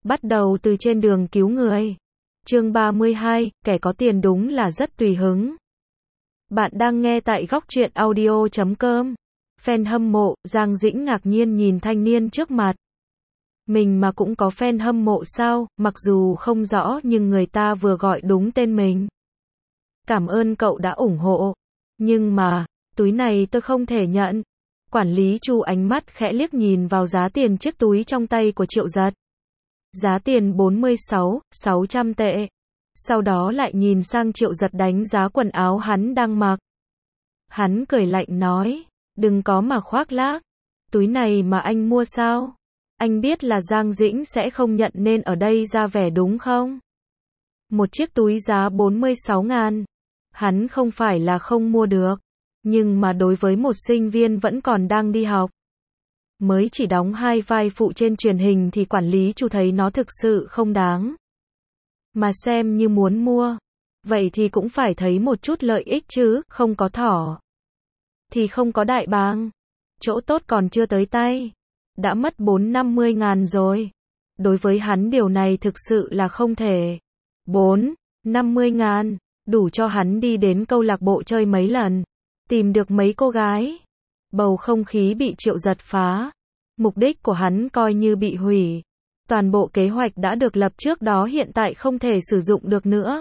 Bắt đầu từ trên đường cứu người. Chương 32, kẻ có tiền đúng là rất tùy hứng. Bạn đang nghe tại góc truyện audio.com. Fan hâm mộ, Giang Dĩnh ngạc nhiên nhìn thanh niên trước mặt. Mình mà cũng có fan hâm mộ sao, mặc dù không rõ nhưng người ta vừa gọi đúng tên mình. Cảm ơn cậu đã ủng hộ. Nhưng mà, túi này tôi không thể nhận. Quản lý Chu ánh mắt khẽ liếc nhìn vào giá tiền chiếc túi trong tay của Triệu Giật. Giá tiền 46.600 tệ. Sau đó lại nhìn sang Triệu Giật đánh giá quần áo hắn đang mặc. Hắn cười lạnh nói, đừng có mà khoác lác. Túi này mà anh mua sao? Anh biết là Giang Dĩnh sẽ không nhận nên ở đây ra vẻ đúng không? Một chiếc túi giá 46.000. Hắn không phải là không mua được. Nhưng mà đối với một sinh viên vẫn còn đang đi học, mới chỉ đóng 2 vai phụ trên truyền hình thì quản lý Chu thấy nó thực sự không đáng. Mà xem như muốn mua, vậy thì cũng phải thấy một chút lợi ích chứ, không có thỏ thì không có đại bàng. Chỗ tốt còn chưa tới tay, đã mất 450.000 rồi. Đối với hắn điều này thực sự là không thể. 450.000, đủ cho hắn đi đến câu lạc bộ chơi mấy lần, tìm được mấy cô gái. Bầu không khí bị Triệu Giật phá. Mục đích của hắn coi như bị hủy. Toàn bộ kế hoạch đã được lập trước đó hiện tại không thể sử dụng được nữa.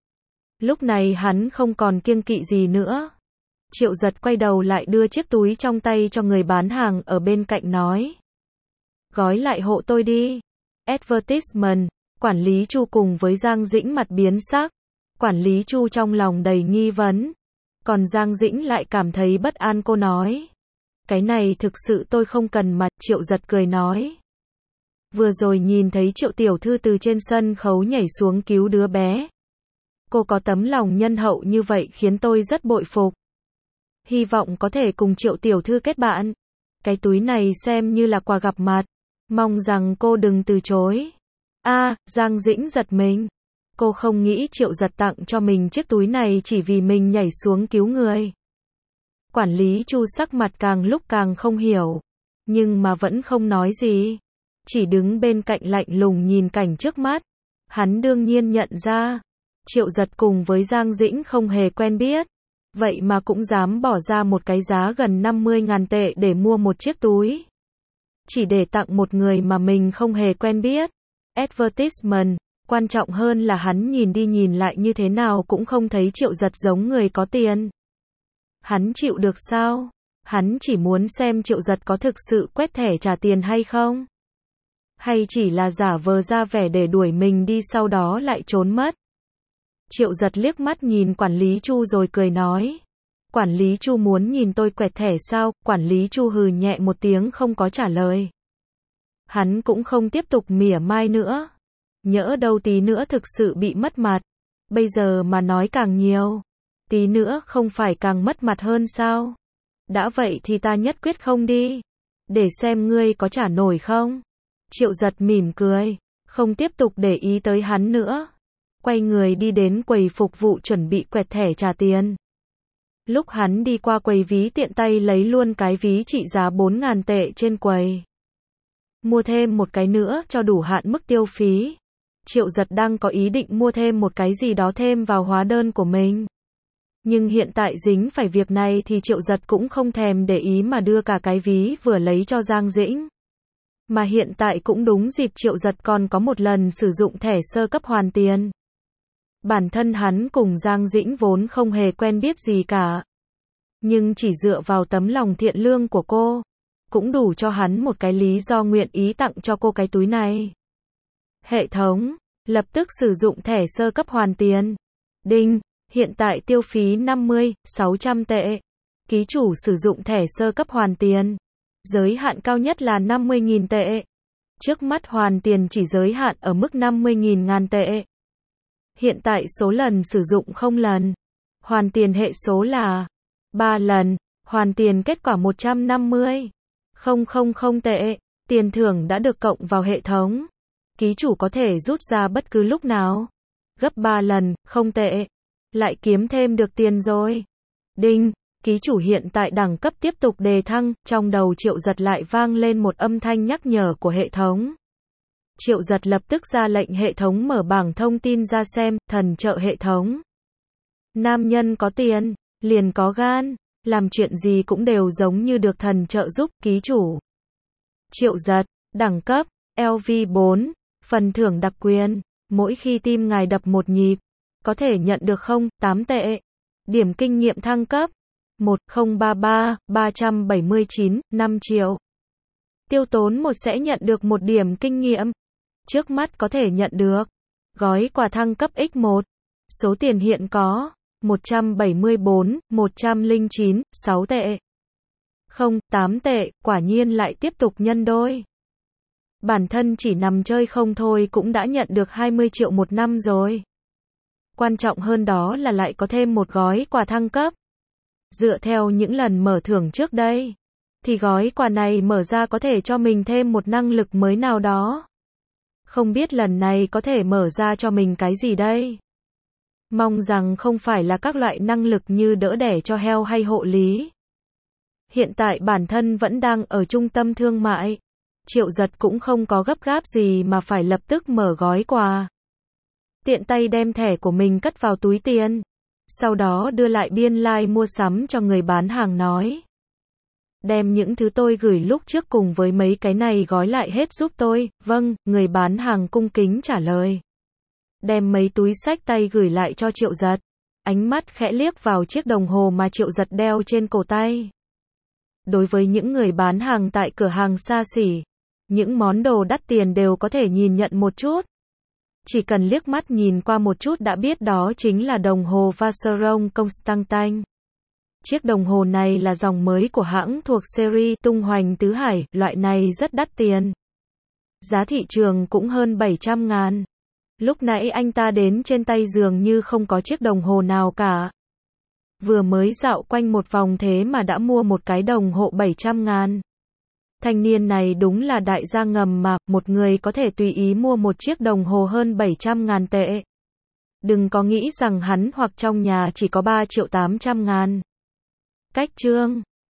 Lúc này hắn không còn kiêng kỵ gì nữa. Triệu Giật quay đầu lại đưa chiếc túi trong tay cho người bán hàng ở bên cạnh nói. Gói lại hộ tôi đi. Advertisement. Quản lý Chu cùng với Giang Dĩnh mặt biến sắc. Quản lý Chu trong lòng đầy nghi vấn. Còn Giang Dĩnh lại cảm thấy bất an, cô nói. Cái này thực sự tôi không cần mà. Triệu Giật cười nói. Vừa rồi nhìn thấy Triệu tiểu thư từ trên sân khấu nhảy xuống cứu đứa bé. Cô có tấm lòng nhân hậu như vậy khiến tôi rất bội phục. Hy vọng có thể cùng Triệu tiểu thư kết bạn. Cái túi này xem như là quà gặp mặt. Mong rằng cô đừng từ chối. Giang Dĩnh giật mình. Cô không nghĩ Triệu Giật tặng cho mình chiếc túi này chỉ vì mình nhảy xuống cứu người. Quản lý Chu sắc mặt càng lúc càng không hiểu. Nhưng mà vẫn không nói gì. Chỉ đứng bên cạnh lạnh lùng nhìn cảnh trước mắt. Hắn đương nhiên nhận ra. Triệu Giật cùng với Giang Dĩnh không hề quen biết. Vậy mà cũng dám bỏ ra một cái giá gần 50.000 tệ để mua một chiếc túi. Chỉ để tặng một người mà mình không hề quen biết. Advertisement. Quan trọng hơn là hắn nhìn đi nhìn lại như thế nào cũng không thấy Triệu Giật giống người có tiền. Hắn chịu được sao? Hắn chỉ muốn xem Triệu Giật có thực sự quét thẻ trả tiền hay không? Hay chỉ là giả vờ ra vẻ để đuổi mình đi sau đó lại trốn mất? Triệu Giật liếc mắt nhìn quản lý Chu rồi cười nói. Quản lý Chu muốn nhìn tôi quẹt thẻ sao? Quản lý Chu hừ nhẹ một tiếng không có trả lời. Hắn cũng không tiếp tục mỉa mai nữa. Nhỡ đâu tí nữa thực sự bị mất mặt. Bây giờ mà nói càng nhiều. Tí nữa không phải càng mất mặt hơn sao? Đã vậy thì ta nhất quyết không đi. Để xem ngươi có trả nổi không? Triệu Giật mỉm cười. Không tiếp tục để ý tới hắn nữa. Quay người đi đến quầy phục vụ chuẩn bị quẹt thẻ trả tiền. Lúc hắn đi qua quầy ví tiện tay lấy luôn cái ví trị giá 4.000 tệ trên quầy. Mua thêm một cái nữa cho đủ hạn mức tiêu phí. Triệu Giật đang có ý định mua thêm một cái gì đó thêm vào hóa đơn của mình. Nhưng hiện tại dính phải việc này thì Triệu Giật cũng không thèm để ý mà đưa cả cái ví vừa lấy cho Giang Dĩnh. Mà hiện tại cũng đúng dịp Triệu Giật còn có một lần sử dụng thẻ sơ cấp hoàn tiền. Bản thân hắn cùng Giang Dĩnh vốn không hề quen biết gì cả. Nhưng chỉ dựa vào tấm lòng thiện lương của cô, cũng đủ cho hắn một cái lý do nguyện ý tặng cho cô cái túi này. Hệ thống, lập tức sử dụng thẻ sơ cấp hoàn tiền. Đinh, hiện tại tiêu phí 50.600 tệ. Ký chủ sử dụng thẻ sơ cấp hoàn tiền. Giới hạn cao nhất là 50.000 tệ. Trước mắt hoàn tiền chỉ giới hạn ở mức 50.000 tệ. Hiện tại số lần sử dụng 0 lần. Hoàn tiền hệ số là 3 lần. Hoàn tiền kết quả 150.000 tệ. Tiền thưởng đã được cộng vào hệ thống. Ký chủ có thể rút ra bất cứ lúc nào. Gấp 3 lần, không tệ. Lại kiếm thêm được tiền rồi. Đinh, ký chủ hiện tại đẳng cấp tiếp tục đề thăng. Trong đầu Triệu Giật lại vang lên một âm thanh nhắc nhở của hệ thống. Triệu Giật lập tức ra lệnh hệ thống mở bảng thông tin ra xem, thần trợ hệ thống. Nam nhân có tiền, liền có gan, làm chuyện gì cũng đều giống như được thần trợ giúp, ký chủ. Triệu Giật, đẳng cấp, LV4, phần thưởng đặc quyền, mỗi khi tim ngài đập một nhịp, có thể nhận được 8 tệ. Điểm kinh nghiệm thăng cấp, 1033, 379, 5 triệu. Tiêu tốn 1 sẽ nhận được 1 điểm kinh nghiệm. Trước mắt có thể nhận được gói quà thăng cấp X1. Số tiền hiện có 174, 109, 6 tệ. 8 tệ, quả nhiên lại tiếp tục nhân đôi. Bản thân chỉ nằm chơi không thôi cũng đã nhận được 20 triệu một năm rồi. Quan trọng hơn đó là lại có thêm một gói quà thăng cấp. Dựa theo những lần mở thưởng trước đây, thì gói quà này mở ra có thể cho mình thêm một năng lực mới nào đó. Không biết lần này có thể mở ra cho mình cái gì đây? Mong rằng không phải là các loại năng lực như đỡ đẻ cho heo hay hộ lý. Hiện tại bản thân vẫn đang ở trung tâm thương mại. Triệu Giật cũng không có gấp gáp gì mà phải lập tức mở gói quà. Tiện tay đem thẻ của mình cất vào túi tiền. Sau đó đưa lại biên lai mua sắm cho người bán hàng nói. Đem những thứ tôi gửi lúc trước cùng với mấy cái này gói lại hết giúp tôi. Vâng, người bán hàng cung kính trả lời. Đem mấy túi xách tay gửi lại cho Triệu Giật. Ánh mắt khẽ liếc vào chiếc đồng hồ mà Triệu Giật đeo trên cổ tay. Đối với những người bán hàng tại cửa hàng xa xỉ, những món đồ đắt tiền đều có thể nhìn nhận một chút. Chỉ cần liếc mắt nhìn qua một chút đã biết đó chính là đồng hồ Vacheron Constantin. Chiếc đồng hồ này là dòng mới của hãng thuộc series tung hoành tứ hải, loại này rất đắt tiền. Giá thị trường cũng hơn 700.000. Lúc nãy anh ta đến trên tay dường như không có chiếc đồng hồ nào cả. Vừa mới dạo quanh một vòng thế mà đã mua một cái đồng hồ 700.000. Thanh niên này đúng là đại gia ngầm mà, một người có thể tùy ý mua một chiếc đồng hồ hơn 700.000 tệ. Đừng có nghĩ rằng hắn hoặc trong nhà chỉ có 3.800.000. Cách chương